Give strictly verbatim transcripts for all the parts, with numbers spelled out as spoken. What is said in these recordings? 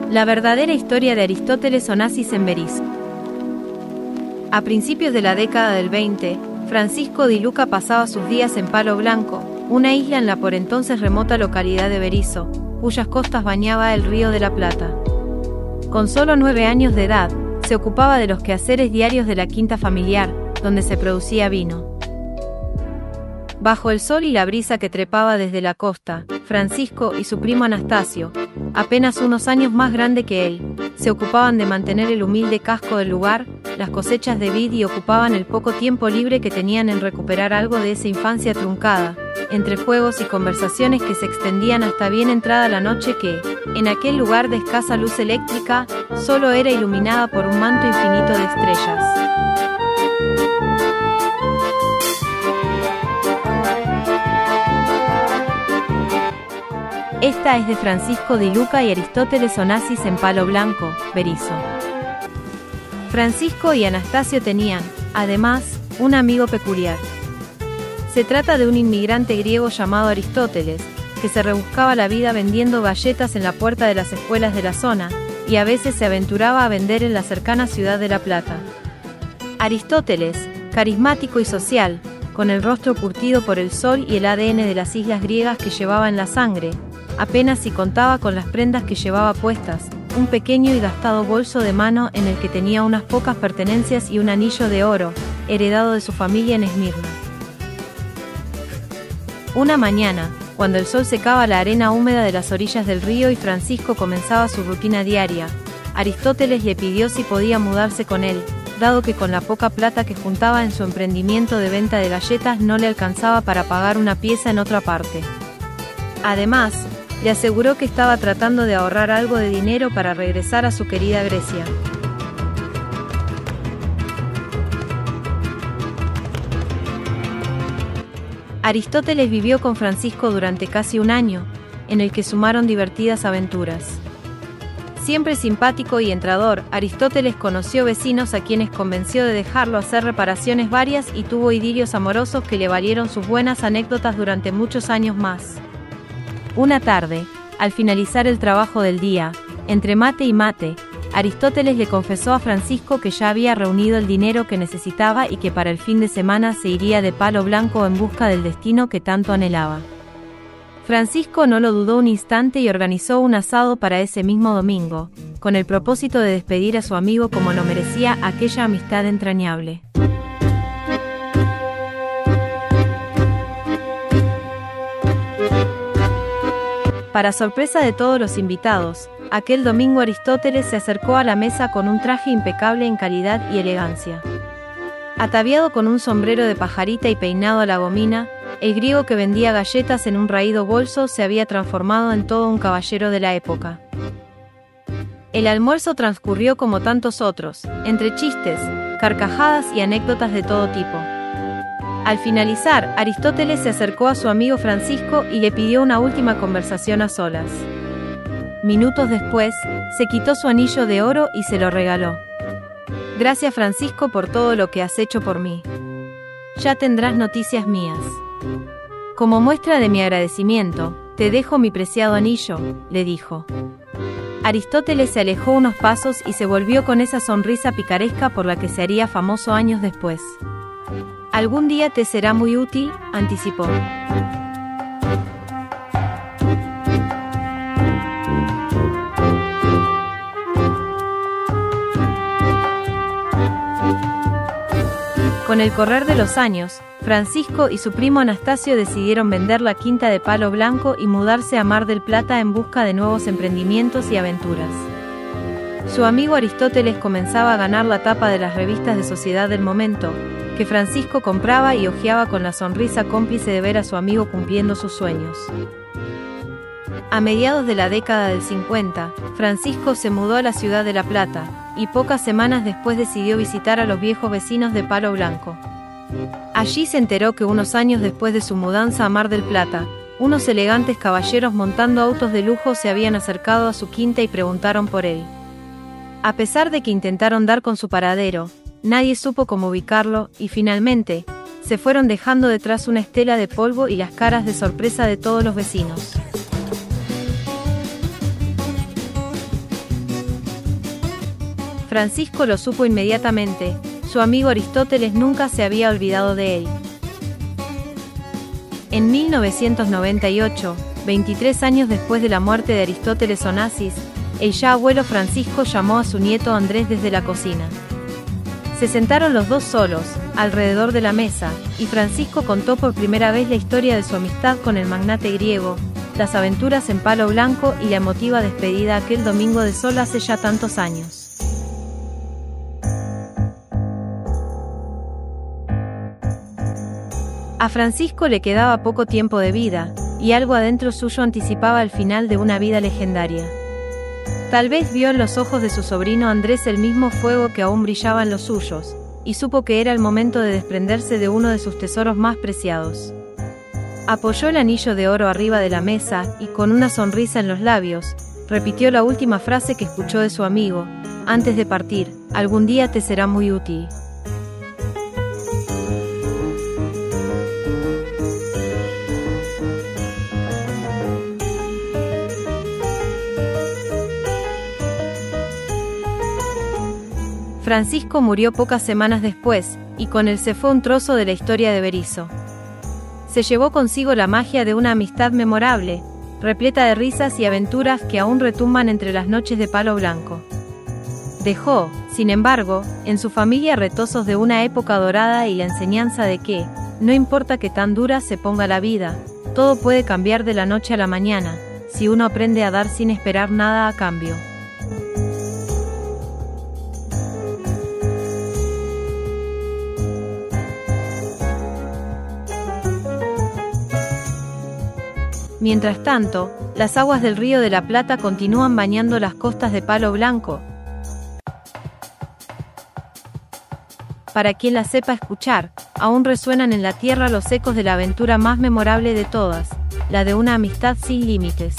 La verdadera historia de Aristóteles Onassis en Berisso. A principios de la década del veinte, Francisco Di Luca pasaba sus días en Palo Blanco, una isla en la por entonces remota localidad de Berisso, cuyas costas bañaba el Río de la Plata. Con solo nueve años de edad, se ocupaba de los quehaceres diarios de la quinta familiar, donde se producía vino. Bajo el sol y la brisa que trepaba desde la costa, Francisco y su primo Anastasio, apenas unos años más grande que él, se ocupaban de mantener el humilde casco del lugar, las cosechas de vid y ocupaban el poco tiempo libre que tenían en recuperar algo de esa infancia truncada, entre juegos y conversaciones que se extendían hasta bien entrada la noche que, en aquel lugar de escasa luz eléctrica, solo era iluminada por un manto infinito de estrellas. Esta es de Francisco Di Luca y Aristóteles Onassis en Palo Blanco, Berisso. Francisco y Anastasio tenían, además, un amigo peculiar. Se trata de un inmigrante griego llamado Aristóteles, que se rebuscaba la vida vendiendo galletas en la puerta de las escuelas de la zona, y a veces se aventuraba a vender en la cercana ciudad de La Plata. Aristóteles, carismático y social, con el rostro curtido por el sol y el A D N de las islas griegas que llevaba en la sangre, apenas si contaba con las prendas que llevaba puestas, un pequeño y gastado bolso de mano en el que tenía unas pocas pertenencias y un anillo de oro, heredado de su familia en Esmirna. Una mañana, cuando el sol secaba la arena húmeda de las orillas del río y Francisco comenzaba su rutina diaria, Aristóteles le pidió si podía mudarse con él, dado que con la poca plata que juntaba en su emprendimiento de venta de galletas no le alcanzaba para pagar una pieza en otra parte. Además, le aseguró que estaba tratando de ahorrar algo de dinero para regresar a su querida Grecia. Aristóteles vivió con Francisco durante casi un año, en el que sumaron divertidas aventuras. Siempre simpático y entrador, Aristóteles conoció vecinos a quienes convenció de dejarlo hacer reparaciones varias y tuvo idilios amorosos que le valieron sus buenas anécdotas durante muchos años más. Una tarde, al finalizar el trabajo del día, entre mate y mate, Aristóteles le confesó a Francisco que ya había reunido el dinero que necesitaba y que para el fin de semana se iría de Palo Blanco en busca del destino que tanto anhelaba. Francisco no lo dudó un instante y organizó un asado para ese mismo domingo, con el propósito de despedir a su amigo como lo merecía aquella amistad entrañable. Para sorpresa de todos los invitados, aquel domingo Aristóteles se acercó a la mesa con un traje impecable en calidad y elegancia. Ataviado con un sombrero de pajarita y peinado a la gomina, el griego que vendía galletas en un raído bolso se había transformado en todo un caballero de la época. El almuerzo transcurrió como tantos otros, entre chistes, carcajadas y anécdotas de todo tipo. Al finalizar, Aristóteles se acercó a su amigo Francisco y le pidió una última conversación a solas. Minutos después, se quitó su anillo de oro y se lo regaló. Gracias, Francisco, por todo lo que has hecho por mí. Ya tendrás noticias mías. Como muestra de mi agradecimiento, te dejo mi preciado anillo, le dijo. Aristóteles se alejó unos pasos y se volvió con esa sonrisa picaresca por la que se haría famoso años después. Algún día te será muy útil, anticipó. Con el correr de los años, Francisco y su primo Anastasio decidieron vender la quinta de Palo Blanco y mudarse a Mar del Plata en busca de nuevos emprendimientos y aventuras. Su amigo Aristóteles comenzaba a ganar la tapa de las revistas de sociedad del momento, que Francisco compraba y hojeaba con la sonrisa cómplice de ver a su amigo cumpliendo sus sueños. A mediados de la década del cincuenta, Francisco se mudó a la ciudad de La Plata, y pocas semanas después decidió visitar a los viejos vecinos de Palo Blanco. Allí se enteró que unos años después de su mudanza a Mar del Plata, unos elegantes caballeros montando autos de lujo se habían acercado a su quinta y preguntaron por él. A pesar de que intentaron dar con su paradero, nadie supo cómo ubicarlo, y finalmente, se fueron dejando detrás una estela de polvo y las caras de sorpresa de todos los vecinos. Francisco lo supo inmediatamente, su amigo Aristóteles nunca se había olvidado de él. En mil novecientos noventa y ocho, veintitrés años después de la muerte de Aristóteles Onassis, el ya abuelo Francisco llamó a su nieto Andrés desde la cocina. Se sentaron los dos solos, alrededor de la mesa, y Francisco contó por primera vez la historia de su amistad con el magnate griego, las aventuras en Palo Blanco y la emotiva despedida aquel domingo de sol hace ya tantos años. A Francisco le quedaba poco tiempo de vida, y algo adentro suyo anticipaba el final de una vida legendaria. Tal vez vio en los ojos de su sobrino Andrés el mismo fuego que aún brillaba en los suyos, y supo que era el momento de desprenderse de uno de sus tesoros más preciados. Apoyó el anillo de oro arriba de la mesa y, con una sonrisa en los labios, repitió la última frase que escuchó de su amigo, antes de partir: algún día te será muy útil. Francisco murió pocas semanas después, y con él se fue un trozo de la historia de Berisso. Se llevó consigo la magia de una amistad memorable, repleta de risas y aventuras que aún retumban entre las noches de Palo Blanco. Dejó, sin embargo, en su familia retozos de una época dorada y la enseñanza de que, no importa que tan dura se ponga la vida, todo puede cambiar de la noche a la mañana, si uno aprende a dar sin esperar nada a cambio. Mientras tanto, las aguas del Río de la Plata continúan bañando las costas de Palo Blanco. Para quien las sepa escuchar, aún resuenan en la tierra los ecos de la aventura más memorable de todas, la de una amistad sin límites.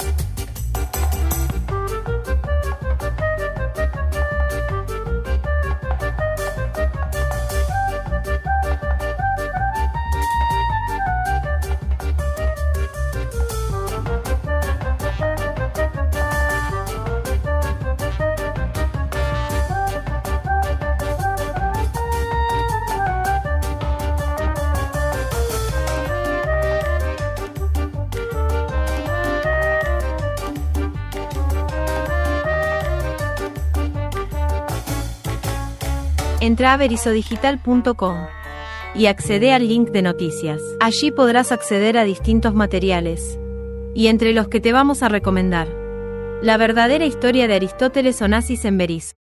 Entra a berisodigital punto com y accede al link de noticias. Allí podrás acceder a distintos materiales, y entre los que te vamos a recomendar: La verdadera historia de Aristóteles Onassis en Berisso.